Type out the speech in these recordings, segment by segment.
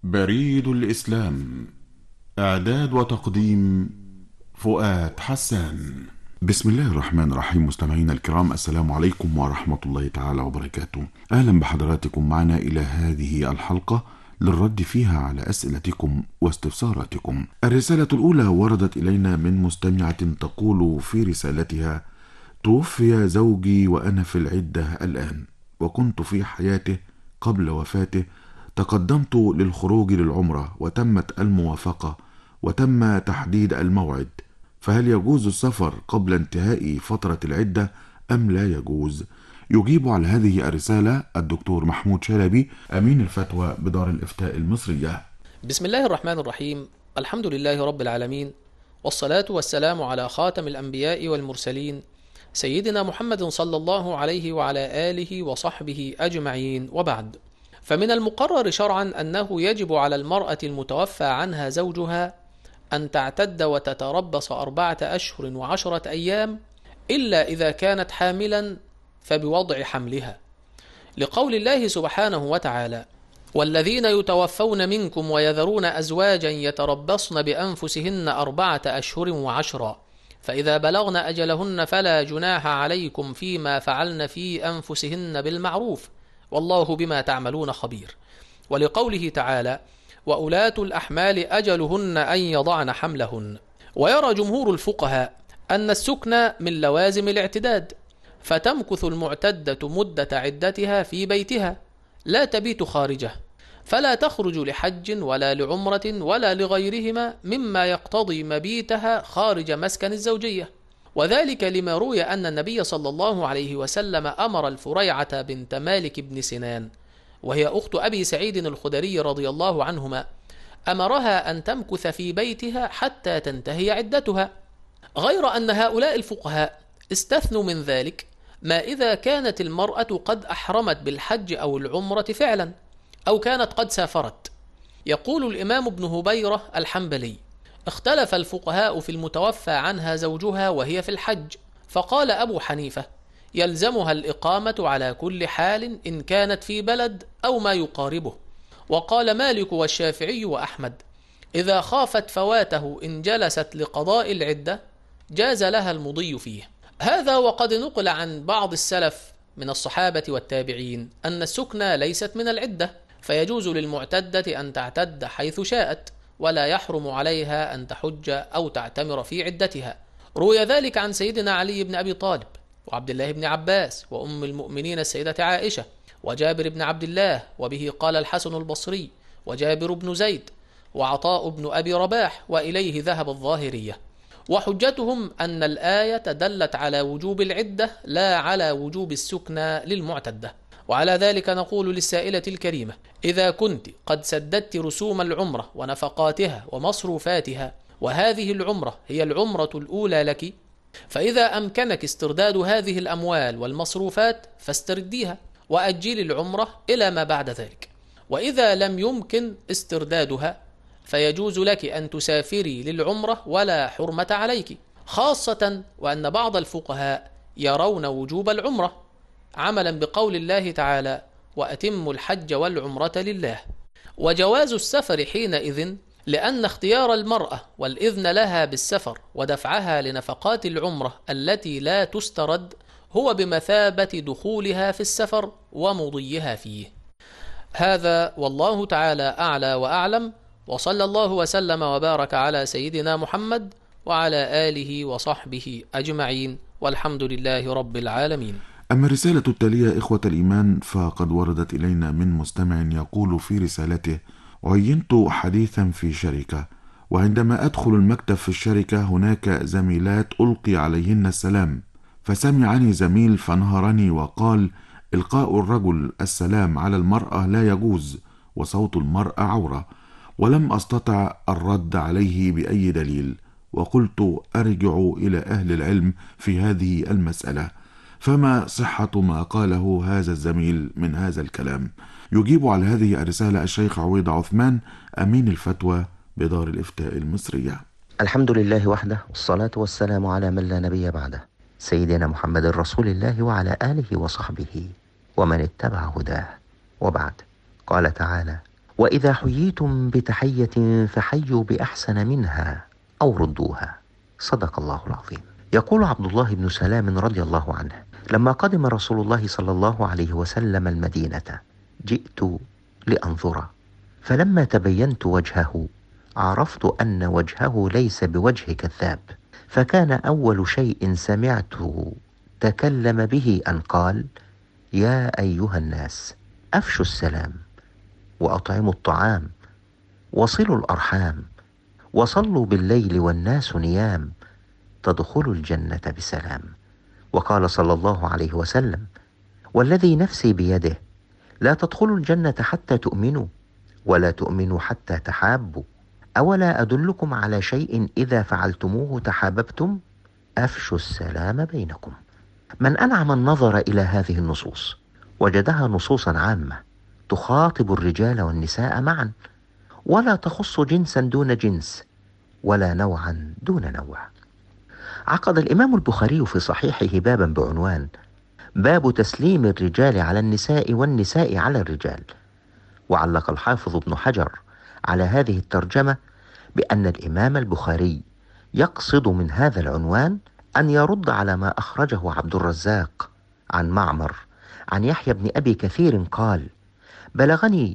بريد الإسلام. إعداد وتقديم فؤاد حسان. بسم الله الرحمن الرحيم. مستمعينا الكرام، السلام عليكم ورحمة الله تعالى وبركاته. أهلا بحضراتكم معنا إلى هذه الحلقة للرد فيها على أسئلتكم واستفساراتكم. الرسالة الأولى وردت إلينا من مستمعة تقول في رسالتها: توفي زوجي وأنا في العدة الآن، وكنت في حياته قبل وفاته. تقدمت للخروج للعمرة وتمت الموافقة وتم تحديد الموعد، فهل يجوز السفر قبل انتهاء فترة العدة أم لا يجوز؟ يجيب على هذه الرسالة الدكتور محمود شلبي، أمين الفتوى بدار الإفتاء المصرية. بسم الله الرحمن الرحيم. الحمد لله رب العالمين، والصلاة والسلام على خاتم الأنبياء والمرسلين سيدنا محمد صلى الله عليه وعلى آله وصحبه أجمعين، وبعد. فمن المقرر شرعا أنه يجب على المرأة المتوفى عنها زوجها أن تعتد وتتربص 4 أشهر و10 أيام، إلا إذا كانت حاملا فبوضع حملها، لقول الله سبحانه وتعالى: والذين يتوفون منكم ويذرون أزواجا يتربصن بأنفسهن 4 أشهر و10، فإذا بلغن أجلهن فلا جناح عليكم فيما فعلن في أنفسهن بالمعروف، والله بما تعملون خبير. ولقوله تعالى: وأولاة الأحمال أجلهن أن يضعن حملهن. ويرى جمهور الفقهاء أن السكن من لوازم الاعتداد، فتمكث المعتدة مدة عدتها في بيتها، لا تبيت خارجه، فلا تخرج لحج ولا لعمرة ولا لغيرهما مما يقتضي مبيتها خارج مسكن الزوجية. وذلك لما روي أن النبي صلى الله عليه وسلم أمر الفريعة بنت مالك بن سنان، وهي أخت أبي سعيد الخدري رضي الله عنهما، أمرها أن تمكث في بيتها حتى تنتهي عدتها. غير أن هؤلاء الفقهاء استثنوا من ذلك ما إذا كانت المرأة قد أحرمت بالحج أو العمرة فعلا، أو كانت قد سافرت. يقول الإمام ابن هبيرة الحنبلي: اختلف الفقهاء في المتوفى عنها زوجها وهي في الحج، فقال أبو حنيفة: يلزمها الإقامة على كل حال إن كانت في بلد أو ما يقاربه. وقال مالك والشافعي وأحمد: إذا خافت فواته إن جلست لقضاء العدة جاز لها المضي فيه. هذا وقد نقل عن بعض السلف من الصحابة والتابعين أن السكنى ليست من العدة، فيجوز للمعتدة أن تعتد حيث شاءت، ولا يحرم عليها أن تحج أو تعتمر في عدتها. روي ذلك عن سيدنا علي بن أبي طالب، وعبد الله بن عباس، وأم المؤمنين السيدة عائشة، وجابر بن عبد الله، وبه قال الحسن البصري، وجابر بن زيد، وعطاء بن أبي رباح، وإليه ذهب الظاهرية. وحجتهم أن الآية دلت على وجوب العدة لا على وجوب السكنى للمعتدة. وعلى ذلك نقول للسائلة الكريمة: إذا كنت قد سددت رسوم العمرة ونفقاتها ومصروفاتها، وهذه العمرة هي العمرة الأولى لك، فإذا أمكنك استرداد هذه الأموال والمصروفات فاسترديها، وأجل العمرة إلى ما بعد ذلك. وإذا لم يمكن استردادها فيجوز لك أن تسافري للعمرة ولا حرمة عليك، خاصة وأن بعض الفقهاء يرون وجوب العمرة عملا بقول الله تعالى: وأتموا الحج والعمرة لله. وجواز السفر حينئذ، لأن اختيار المرأة والإذن لها بالسفر ودفعها لنفقات العمرة التي لا تسترد هو بمثابة دخولها في السفر ومضيها فيه. هذا والله تعالى أعلى وأعلم، وصلى الله وسلم وبارك على سيدنا محمد وعلى آله وصحبه أجمعين، والحمد لله رب العالمين. أما الرسالة التالية إخوة الإيمان فقد وردت إلينا من مستمع يقول في رسالته: عينت حديثا في شركة، وعندما أدخل المكتب في الشركة هناك زميلات ألقي عليهن السلام، فسمعني زميل فانهرني وقال: إلقاء الرجل السلام على المرأة لا يجوز، وصوت المرأة عورة. ولم أستطع الرد عليه بأي دليل، وقلت أرجع إلى أهل العلم في هذه المسألة، فما صحة ما قاله هذا الزميل من هذا الكلام؟ يجيب على هذه الرسالة الشيخ عويض عثمان، أمين الفتوى بدار الإفتاء المصرية. الحمد لله وحده، والصلاة والسلام على من لا نبي بعده، سيدنا محمد رسول الله وعلى آله وصحبه ومن اتبع هداه، وبعد. قال تعالى: وإذا حييتم بتحية فحيوا بأحسن منها أو ردوها. صدق الله العظيم. يقول عبد الله بن سلام رضي الله عنه: لما قدم رسول الله صلى الله عليه وسلم المدينة جئت لأنظر، فلما تبينت وجهه عرفت أن وجهه ليس بوجه كذاب، فكان أول شيء سمعته تكلم به أن قال: يا أيها الناس أفشوا السلام وأطعموا الطعام وصلوا الأرحام وصلوا بالليل والناس نيام تدخلوا الجنة بسلام. وقال صلى الله عليه وسلم: والذي نفسي بيده لا تدخلوا الجنة حتى تؤمنوا ولا تؤمنوا حتى تحابوا، أولا أدلكم على شيء إذا فعلتموه تحاببتم؟ أفشوا السلام بينكم. من أنعم النظر إلى هذه النصوص وجدها نصوصا عامة تخاطب الرجال والنساء معا، ولا تخص جنسا دون جنس ولا نوعا دون نوع. عقد الإمام البخاري في صحيحه بابا بعنوان: باب تسليم الرجال على النساء والنساء على الرجال. وعلق الحافظ ابن حجر على هذه الترجمة بأن الإمام البخاري يقصد من هذا العنوان أن يرد على ما أخرجه عبد الرزاق عن معمر عن يحيى بن أبي كثير قال: بلغني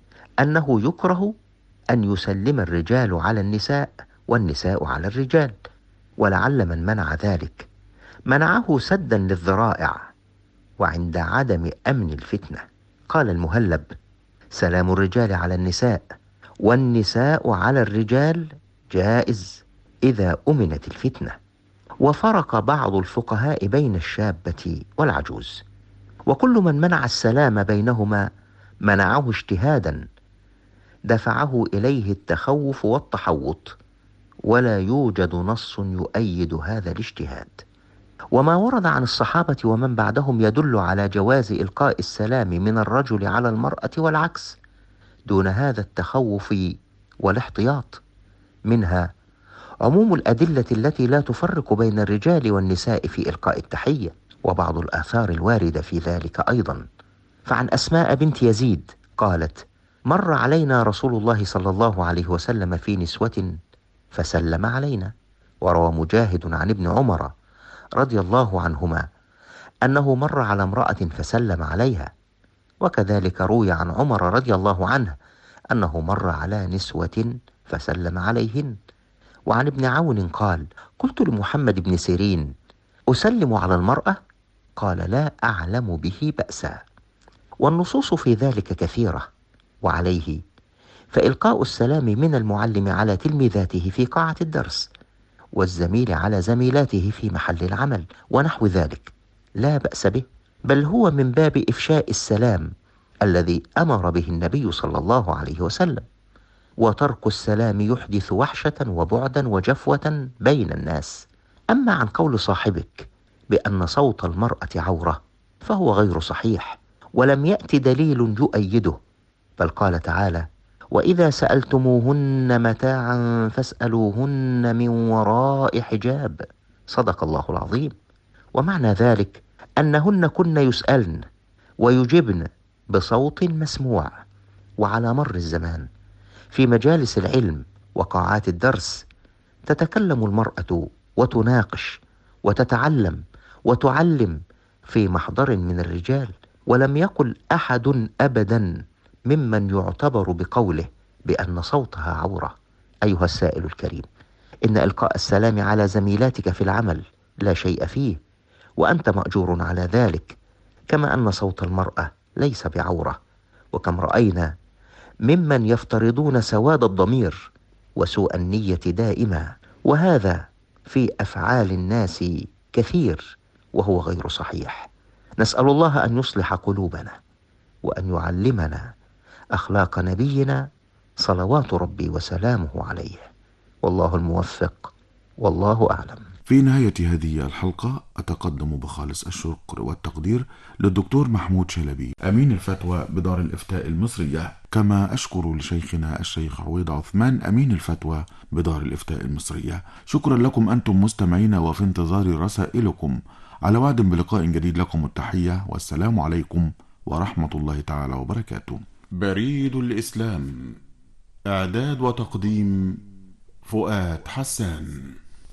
أنه يكره أن يسلم الرجال على النساء والنساء على الرجال، ولعل من منع ذلك منعه سدا للذرائع وعند عدم أمن الفتنة. قال المهلب: سلام الرجال على النساء والنساء على الرجال جائز إذا أمنت الفتنة. وفرق بعض الفقهاء بين الشابة والعجوز، وكل من منع السلام بينهما منعه اجتهادا دفعه إليه التخوف والتحوط، ولا يوجد نص يؤيد هذا الاجتهاد. وما ورد عن الصحابة ومن بعدهم يدل على جواز إلقاء السلام من الرجل على المرأة والعكس دون هذا التخوف والاحتياط. منها عموم الأدلة التي لا تفرق بين الرجال والنساء في إلقاء التحية، وبعض الآثار الواردة في ذلك أيضا. فعن أسماء بنت يزيد قالت: مر علينا رسول الله صلى الله عليه وسلم في نسوة فسلم علينا. وروى مجاهد عن ابن عمر رضي الله عنهما أنه مر على امرأة فسلم عليها، وكذلك روي عن عمر رضي الله عنه أنه مر على نسوة فسلم عليهن. وعن ابن عون قال: قلت لمحمد بن سيرين: أسلم على المرأة؟ قال: لا أعلم به بأسا. والنصوص في ذلك كثيرة. وعليه فإلقاء السلام من المعلم على تلميذاته في قاعة الدرس، والزميل على زميلاته في محل العمل ونحو ذلك لا بأس به، بل هو من باب إفشاء السلام الذي أمر به النبي صلى الله عليه وسلم. وترك السلام يحدث وحشة وبعدا وجفوة بين الناس. أما عن قول صاحبك بأن صوت المرأة عورة فهو غير صحيح، ولم يأت دليل يؤيده، بل قال تعالى: وإذا سألتموهن متاعا فاسألوهن من وراء حجاب. صدق الله العظيم. ومعنى ذلك أنهن كن يسألن ويجبن بصوت مسموع. وعلى مر الزمان في مجالس العلم وقاعات الدرس تتكلم المرأة وتناقش وتتعلم وتعلم في محضر من الرجال، ولم يقل أحد أبدا ممن يعتبر بقوله بأن صوتها عورة. أيها السائل الكريم، إن إلقاء السلام على زميلاتك في العمل لا شيء فيه، وأنت مأجور على ذلك، كما أن صوت المرأة ليس بعورة. وكم رأينا ممن يفترضون سواد الضمير وسوء النية دائما، وهذا في أفعال الناس كثير وهو غير صحيح. نسأل الله أن يصلح قلوبنا وأن يعلمنا أخلاق نبينا صلوات ربي وسلامه عليه، والله الموفق، والله أعلم. في نهاية هذه الحلقة أتقدم بخالص الشكر والتقدير للدكتور محمود شلبي أمين الفتوى بدار الإفتاء المصرية، كما أشكر لشيخنا الشيخ عويض عثمان أمين الفتوى بدار الإفتاء المصرية. شكرا لكم أنتم مستمعين، وفي انتظار رسائلكم، على وعد بلقاء جديد. لكم التحية والسلام عليكم ورحمة الله تعالى وبركاته. بريد الإسلام. إعداد وتقديم فؤاد حسان.